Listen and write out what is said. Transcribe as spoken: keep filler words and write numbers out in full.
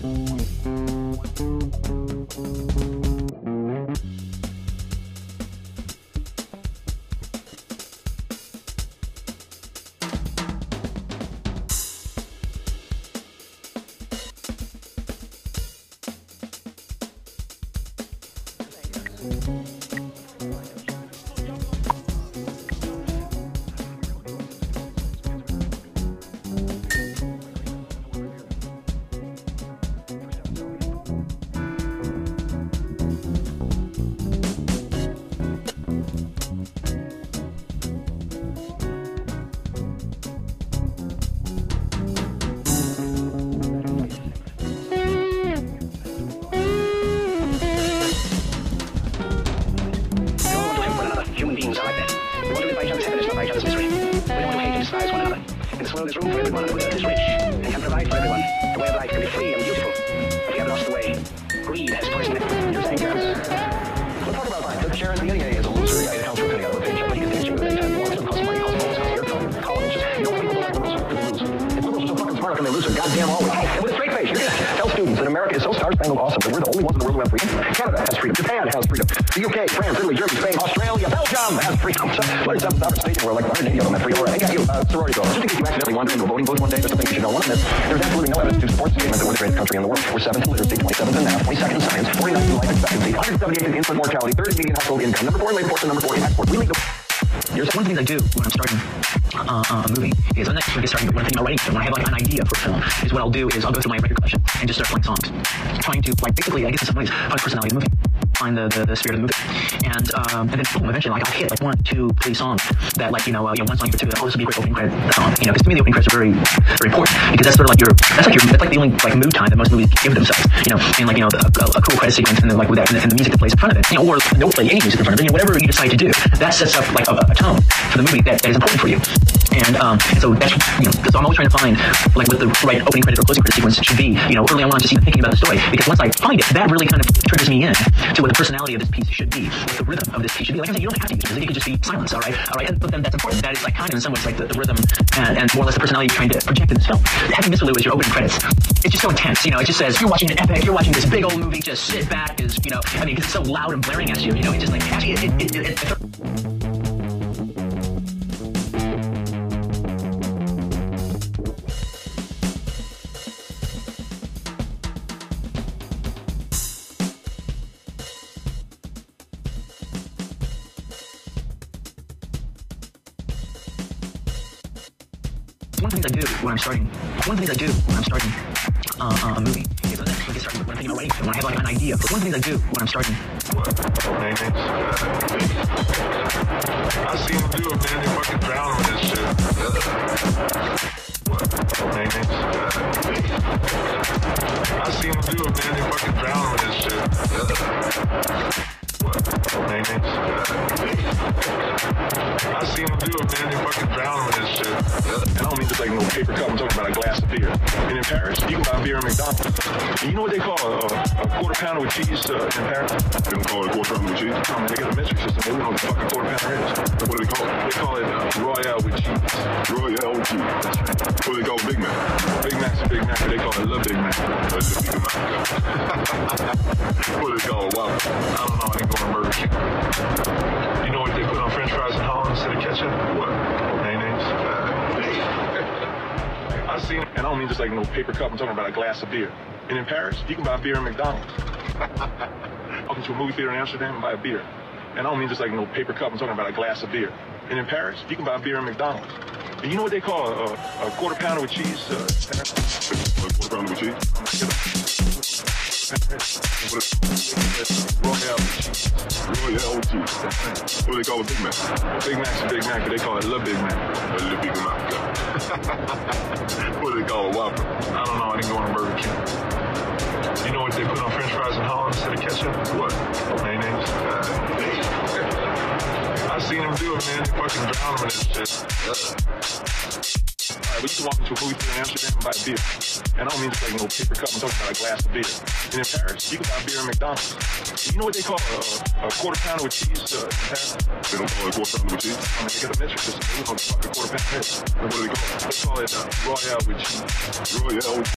There's room for everyone, and the world is rich and can provide for everyone. The way of life can be free and beautiful, but we have lost the way. Greed has poisoned it. You're saying, yes. We'll talk about that. Sharon, the A A is a loser. It counts for a penny out of a paycheck, but he can teach you anytime he wants. It doesn't cost money. It costs always costs airtime, college. You know, people don't like liberals because they lose. If liberals are so fucking smart, how can they lose their goddamn always? And with a straight face, you're going to tell students that America is so star-spangled awesome that we're the only ones in the world who have freedom. Canada has freedom. Japan has freedom. The U K, France, Italy, Germany, Spain, Australia, Belgium has freedom. Like seven sovereign states where like one hundred eighty of them have freedom. Or I got you, uh, sorority girls. Just in case you accidentally wander into a voting booth one day, there's something you should know. One of them is there's absolutely no evidence to support the statement that we're the greatest country in the world. We're seventh in literacy, twenty-seventh in math, twenty-second in science, forty-ninth in life expectancy, one hundred seventy-eighth in infant mortality, third in median household income, number four in labor force, and number four in export. We lead the... Here's one of the things I do when I'm starting uh, uh, a movie is when I get starting when I'm thinking about writing film, when I have like an idea for a film, is what I'll do is I'll go through my record collection and just start playing songs, trying to like basically I guess in some ways find the personality of the movie, find the, the, the spirit of the movie, and um, and then boom, eventually like I'll hit like one, two, three songs that like you know uh, you know one song in particular, oh this will be a great opening credit song, you know, because to me the opening credits are very very important because that's sort of like your that's like your that's like the only like mood time that most movies give themselves, you know, and like you know the, a, a cool credit sequence and then like with that and the, and the music that plays in front of it, you know, or don't play any music in front of it, you know, whatever you decide to do, that sets up like a, a tone for the movie that, that is important for you. And um, and so that's, you know, so I'm always trying to find like what the right opening credit or closing credit sequence should be. You know, early on when I'm just even thinking about the story, because once I find it, that really kind of triggers me in to what the personality of this piece should be, what the rhythm of this piece should be. Like I said, you don't have to use music; it could just be silence. All right, all right. And, but then that's important. That is like kind of in some ways like the, the rhythm and, and more or less the personality you're trying to project in this film. Having this Lou as your opening credits, it's just so intense. You know, it just says you're watching an epic, you're watching this big old movie. Just sit back, is you know, I mean, because it's so loud and blaring at you. You know, it just like actually it. it, it, it, it One of the things I do when I'm starting, one of the things I do when I'm starting uh, uh, a movie is when I get started when I'm thinking about writing film, when I have like an idea. But one of the things I do when I'm starting. I seen them do it, man. They fucking drown on this shit. I seen them do it, man. They fucking drown on this shit. I seen them do it, man. They fucking drown on this shit. And I don't mean just like no paper cup. I'm talking about a glass of beer. And in Paris, you can buy beer at McDonald's. And you know what they call a, a quarter pounder with cheese uh, in Paris? They don't call it a quarter pounder with cheese. I mean, they got a metric system. They don't know what the fucking quarter pounder is. What do they call it? They call it uh, Royale with cheese. Royale with cheese. That's right. What do they call Big Mac? Big Mac's a Big Mac. They call it Le Big Mac. Le Big Mac. What do they call it? Wow. I don't know. I ain't going to Burger King. You know what they put on French fries in Holland instead of ketchup? What? Mayonnaise. I seen it, and I don't mean just like no paper cup. I'm talking about a glass of beer. And in Paris, you can buy beer at McDonald's. Walk into a movie theater in Amsterdam and buy a beer. And I don't mean just like no paper cup. I'm talking about a glass of beer. And in Paris, you can buy beer at McDonald's. And you know what they call a, a, a quarter pounder with cheese? Uh, a quarter pounder with cheese? Royale with cheese. Royale with cheese. What do they call a Big Mac? Big Mac's a Big Mac, but they call it Le Big Mac. Le Big Mac. What do they call a Whopper? I don't know. I didn't go on a Burger King. You know what they put on French fries in Holland instead of ketchup? What? Mayonnaise. I seen them do it, man. They fucking drown on this shit. Alright, but you can walk into a movie theater in Amsterdam and buy a beer. And I don't mean just like no paper cup. I'm talking about a glass of beer. And in Paris, you can buy beer at McDonald's. You know what they call a, a quarter pounder with cheese uh, in Paris? They don't call it a quarter pounder with cheese. I mean, they got a metric system. They don't know what the fucking quarter pounder is. What do they call it? They call it uh, Royale with cheese. Royale with cheese.